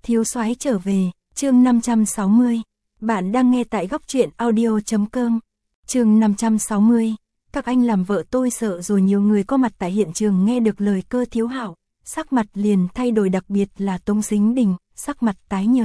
Thiếu soái trở về, chương 560. Bạn đang nghe tại góc truyện audio.com. Chương 560. Các anh làm vợ tôi sợ rồi. Nhiều người có mặt tại hiện trường nghe được lời Cơ Thiếu Hạo, sắc mặt liền thay đổi, đặc biệt là Tống Sính Đình, sắc mặt tái nhợt.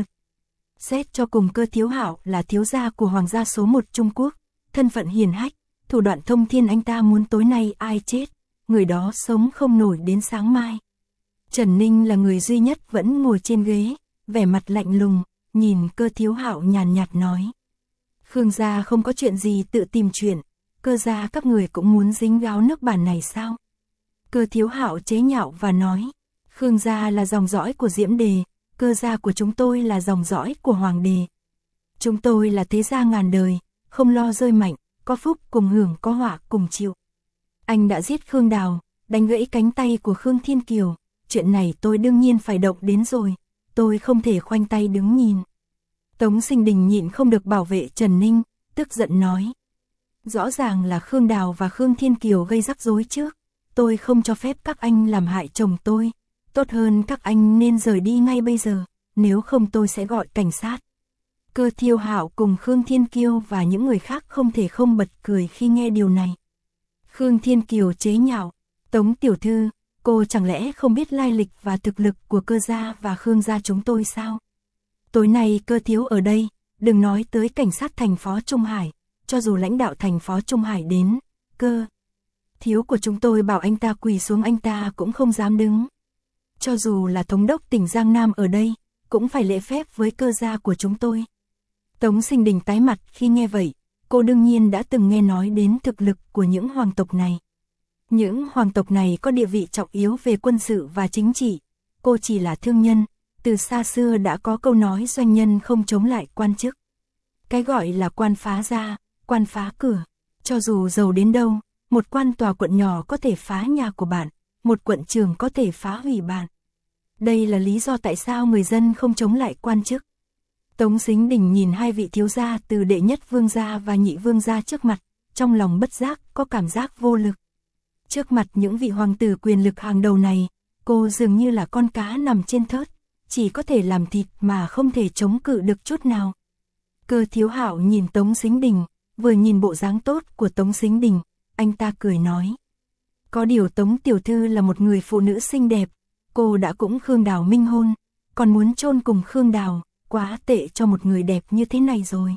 Xét cho cùng Cơ Thiếu Hạo là thiếu gia của hoàng gia số 1 Trung Quốc, thân phận hiền hách, thủ đoạn thông thiên, anh ta muốn tối nay ai chết, người đó sống không nổi đến sáng mai. Trần Ninh là người duy nhất vẫn ngồi trên ghế, vẻ mặt lạnh lùng, nhìn Cơ Thiếu Hạo nhàn nhạt nói. Khương gia không có chuyện gì tự tìm chuyện, Cơ gia các người cũng muốn dính gáo nước bản này sao? Cơ Thiếu Hạo chế nhạo và nói, Khương gia là dòng dõi của Diễm Đề, Cơ gia của chúng tôi là dòng dõi của Hoàng Đề. Chúng tôi là thế gia ngàn đời, không lo rơi mạnh, có phúc cùng hưởng, có họa cùng chịu. Anh đã giết Khương Đào, đánh gãy cánh tay của Khương Thiên Kiều, chuyện này tôi đương nhiên phải động đến rồi, tôi không thể khoanh tay đứng nhìn. Tống Sinh Đình nhịn không được bảo vệ Trần Ninh, tức giận nói. Rõ ràng là Khương Đào và Khương Thiên Kiều gây rắc rối trước, tôi không cho phép các anh làm hại chồng tôi, tốt hơn các anh nên rời đi ngay bây giờ, nếu không tôi sẽ gọi cảnh sát. Cơ Thiếu Hạo cùng Khương Thiên Kiều và những người khác không thể không bật cười khi nghe điều này. Khương Thiên Kiều chế nhạo, Tống tiểu thư, cô chẳng lẽ không biết lai lịch và thực lực của Cơ gia và Khương gia chúng tôi sao? Tối nay Cơ thiếu ở đây, đừng nói tới cảnh sát thành phố Trung Hải, cho dù lãnh đạo thành phố Trung Hải đến, Cơ thiếu của chúng tôi bảo anh ta quỳ xuống anh ta cũng không dám đứng. Cho dù là thống đốc tỉnh Giang Nam ở đây, cũng phải lễ phép với Cơ gia của chúng tôi. Tống Sinh Đình tái mặt khi nghe vậy, cô đương nhiên đã từng nghe nói đến thực lực của những hoàng tộc này. Những hoàng tộc này có địa vị trọng yếu về quân sự và chính trị, cô chỉ là thương nhân, từ xa xưa đã có câu nói doanh nhân không chống lại quan chức. Cái gọi là quan phá gia, quan phá cửa, cho dù giàu đến đâu, một quan tòa quận nhỏ có thể phá nhà của bạn, một quận trường có thể phá hủy bạn. Đây là lý do tại sao người dân không chống lại quan chức. Tống Sính Đình nhìn hai vị thiếu gia từ đệ nhất vương gia và nhị vương gia trước mặt, trong lòng bất giác có cảm giác vô lực. Trước mặt những vị hoàng tử quyền lực hàng đầu này, cô dường như là con cá nằm trên thớt, chỉ có thể làm thịt mà không thể chống cự được chút nào. Cơ Thiếu Hạo nhìn Tống Sính Đình, vừa nhìn bộ dáng tốt của Tống Sính Đình, anh ta cười nói. Có điều Tống tiểu thư là một người phụ nữ xinh đẹp, cô đã cũng Khương Đào minh hôn, còn muốn chôn cùng Khương Đào, quá tệ cho một người đẹp như thế này rồi.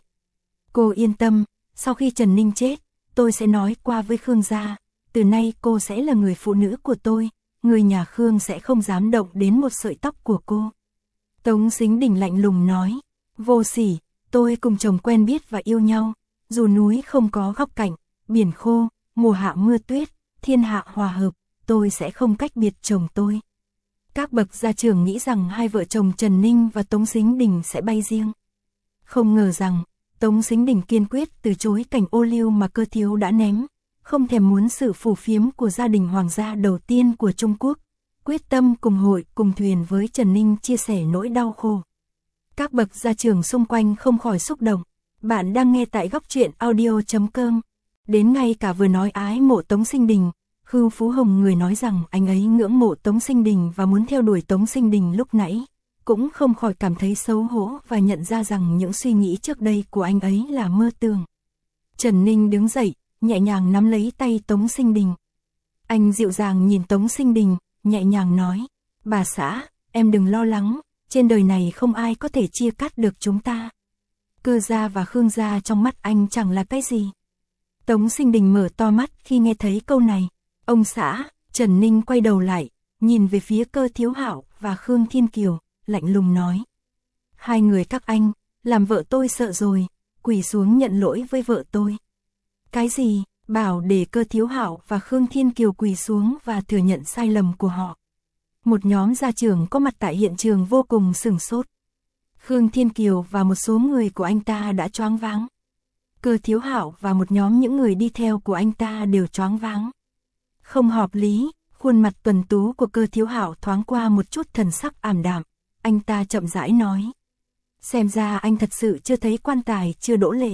Cô yên tâm, sau khi Trần Ninh chết, tôi sẽ nói qua với Khương gia, từ nay cô sẽ là người phụ nữ của tôi, người nhà Khương sẽ không dám động đến một sợi tóc của cô. Tống Sính Đình lạnh lùng nói, vô sỉ, tôi cùng chồng quen biết và yêu nhau, dù núi không có góc cạnh, biển khô, mùa hạ mưa tuyết, thiên hạ hòa hợp, tôi sẽ không cách biệt chồng tôi. Các bậc gia trưởng nghĩ rằng hai vợ chồng Trần Ninh và Tống Sính Đình sẽ bay riêng. Không ngờ rằng, Tống Sính Đình kiên quyết từ chối cảnh ô liu mà Cơ thiếu đã ném, không thèm muốn sự phù phiếm của gia đình hoàng gia đầu tiên của Trung Quốc, quyết tâm cùng hội cùng thuyền với Trần Ninh chia sẻ nỗi đau khổ. Các bậc gia trưởng xung quanh không khỏi xúc động. Bạn đang nghe tại góc truyện audio.com. Đến ngay cả vừa nói ái mộ Tống Sinh Đình, Khưu Phú Hồng người nói rằng anh ấy ngưỡng mộ Tống Sinh Đình và muốn theo đuổi Tống Sinh Đình lúc nãy, cũng không khỏi cảm thấy xấu hổ và nhận ra rằng những suy nghĩ trước đây của anh ấy là mơ tưởng. Trần Ninh đứng dậy, nhẹ nhàng nắm lấy tay Tống Sinh Đình. Anh dịu dàng nhìn Tống Sinh Đình, nhẹ nhàng nói, bà xã, em đừng lo lắng, trên đời này không ai có thể chia cắt được chúng ta. Cơ gia và Khương gia trong mắt anh chẳng là cái gì. Tống Sinh Đình mở to mắt khi nghe thấy câu này. Ông xã, Trần Ninh quay đầu lại, nhìn về phía Cơ Thiếu Hạo và Khương Thiên Kiều, lạnh lùng nói. Hai người các anh, làm vợ tôi sợ rồi, quỳ xuống nhận lỗi với vợ tôi. Cái gì, bảo để Cơ Thiếu Hạo và Khương Thiên Kiều quỳ xuống và thừa nhận sai lầm của họ. Một nhóm gia trưởng có mặt tại hiện trường vô cùng sửng sốt. Khương Thiên Kiều và một số người của anh ta đã choáng váng. Cơ Thiếu Hạo và một nhóm những người đi theo của anh ta đều choáng váng. Không hợp lý, khuôn mặt tuần tú của Cơ Thiếu Hạo thoáng qua một chút thần sắc ảm đạm, anh ta chậm rãi nói. Xem ra anh thật sự chưa thấy quan tài chưa đỗ lệ.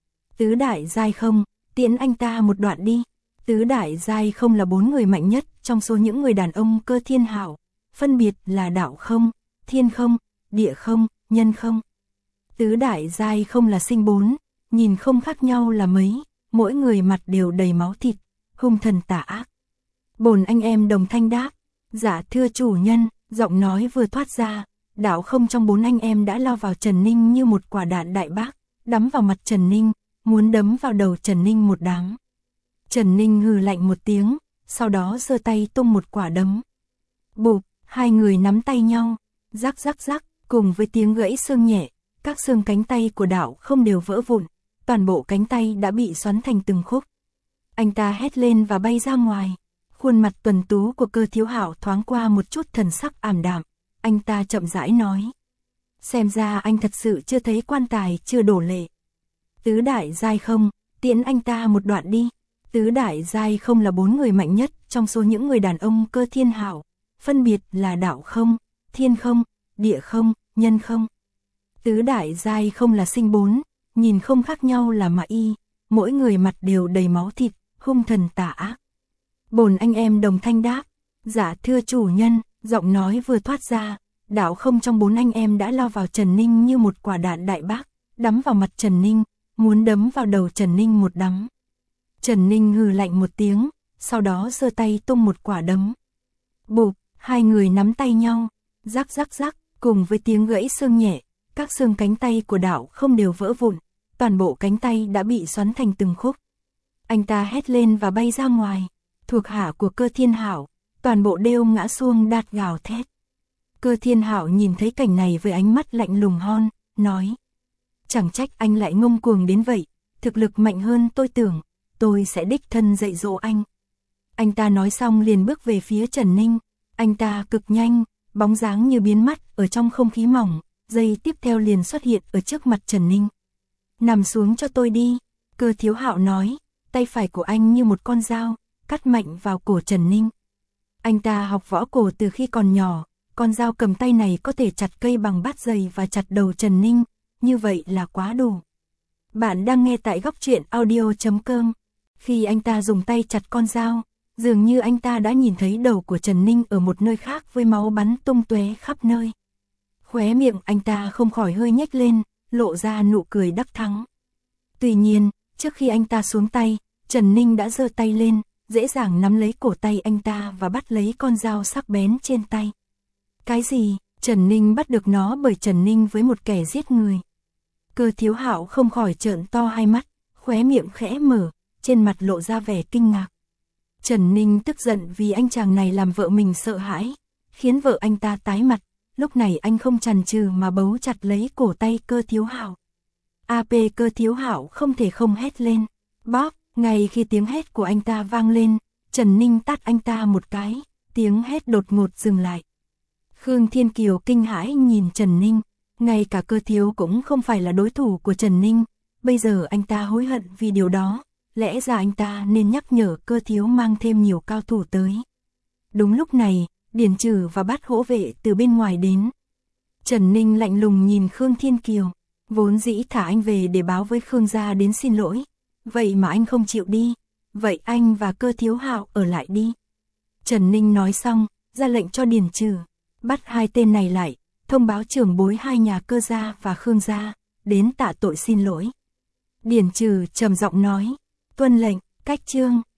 Tứ đại giai không, tiễn anh ta một đoạn đi. Tứ đại giai không là 4 người mạnh nhất trong số những người đàn ông Cơ Thiên Hạo, phân biệt là đạo không, thiên không, địa không, nhân không. Tứ đại giai không là sinh bốn, nhìn không khác nhau là mấy, mỗi người mặt đều đầy máu thịt, hung thần tà ác. Bổn anh em đồng thanh đáp, dạ thưa chủ nhân, giọng nói vừa thoát ra, đạo không trong bốn anh em đã lao vào Trần Ninh như một quả đạn đại bác, đắm vào mặt Trần Ninh, muốn đấm vào đầu Trần Ninh một đám. Trần Ninh hừ lạnh một tiếng, sau đó giơ tay tung một quả đấm. Bụp, hai người nắm tay nhau, rắc rắc rắc, cùng với tiếng gãy xương nhẹ, các xương cánh tay của đạo không đều vỡ vụn, toàn bộ cánh tay đã bị xoắn thành từng khúc. Anh ta hét lên và bay ra ngoài. Khuôn mặt tuần tú của Cơ Thiếu Hạo thoáng qua một chút thần sắc ảm đạm, anh ta chậm rãi nói. Xem ra anh thật sự chưa thấy quan tài chưa đổ lệ. Tứ đại giai không, tiễn anh ta một đoạn đi. Tứ đại giai không là 4 người mạnh nhất trong số những người đàn ông Cơ Thiên Hạo, phân biệt là đạo không, thiên không, địa không, nhân không. Tứ đại giai không là sinh 4, nhìn không khác nhau là mà y, mỗi người mặt đều đầy máu thịt, hung thần tà ác. Bổn anh em đồng thanh đáp, dạ thưa chủ nhân, giọng nói vừa thoát ra, đạo không trong 4 anh em đã lao vào Trần Ninh như một quả đạn đại bác, đắm vào mặt Trần Ninh, muốn đấm vào đầu Trần Ninh một đấm. Trần Ninh hừ lạnh một tiếng, sau đó giơ tay tung một quả đấm. Bụp, hai người nắm tay nhau, rắc rắc rắc, cùng với tiếng gãy xương nhẹ, các xương cánh tay của đạo không đều vỡ vụn, toàn bộ cánh tay đã bị xoắn thành từng khúc. Anh ta hét lên và bay ra ngoài. Thuộc hạ của Cơ Thiên Hạo, toàn bộ đều ngã xuông đát gào thét. Cơ Thiên Hạo nhìn thấy cảnh này với ánh mắt lạnh lùng hon, nói. Chẳng trách anh lại ngông cuồng đến vậy, thực lực mạnh hơn tôi tưởng, tôi sẽ đích thân dạy dỗ anh. Anh ta nói xong liền bước về phía Trần Ninh, anh ta cực nhanh, bóng dáng như biến mất ở trong không khí mỏng, giây tiếp theo liền xuất hiện ở trước mặt Trần Ninh. Nằm xuống cho tôi đi, Cơ Thiếu Hạo nói, tay phải của anh như một con dao, cắt mạnh vào cổ Trần Ninh. Anh ta học võ cổ từ khi còn nhỏ, con dao cầm tay này có thể chặt cây bằng bát giày và chặt đầu Trần Ninh, như vậy là quá đủ. Bạn đang nghe tại góc truyện audio.com. Khi anh ta dùng tay chặt con dao, dường như anh ta đã nhìn thấy đầu của Trần Ninh ở một nơi khác với máu bắn tung tóe khắp nơi. Khóe miệng anh ta không khỏi hơi nhếch lên, lộ ra nụ cười đắc thắng. Tuy nhiên, trước khi anh ta xuống tay, Trần Ninh đã giơ tay lên, dễ dàng nắm lấy cổ tay anh ta và bắt lấy con dao sắc bén trên tay. Cái gì? Trần Ninh bắt được nó bởi Trần Ninh với một kẻ giết người. Cơ Thiếu Hạo không khỏi trợn to hai mắt, khóe miệng khẽ mở, trên mặt lộ ra vẻ kinh ngạc. Trần Ninh tức giận vì anh chàng này làm vợ mình sợ hãi, khiến vợ anh ta tái mặt, lúc này anh không chần chừ mà bấu chặt lấy cổ tay Cơ Thiếu Hạo. AP Cơ Thiếu Hạo không thể không hét lên, bóp. Ngay khi tiếng hét của anh ta vang lên, Trần Ninh tát anh ta một cái, tiếng hét đột ngột dừng lại. Khương Thiên Kiều kinh hãi nhìn Trần Ninh, ngay cả Cơ Thiếu cũng không phải là đối thủ của Trần Ninh, bây giờ anh ta hối hận vì điều đó, lẽ ra anh ta nên nhắc nhở Cơ Thiếu mang thêm nhiều cao thủ tới. Đúng lúc này, Điền Trừ và Bát Hỗ Vệ từ bên ngoài đến. Trần Ninh lạnh lùng nhìn Khương Thiên Kiều, vốn dĩ thả anh về để báo với Khương gia đến xin lỗi. Vậy mà anh không chịu đi, vậy anh và Cơ Thiếu Hạo ở lại đi. Trần Ninh nói xong, ra lệnh cho Điền Trừ, bắt hai tên này lại, thông báo trưởng bối hai nhà Cơ gia và Khương gia, đến tạ tội xin lỗi. Điền Trừ trầm giọng nói, tuân lệnh, cách chương.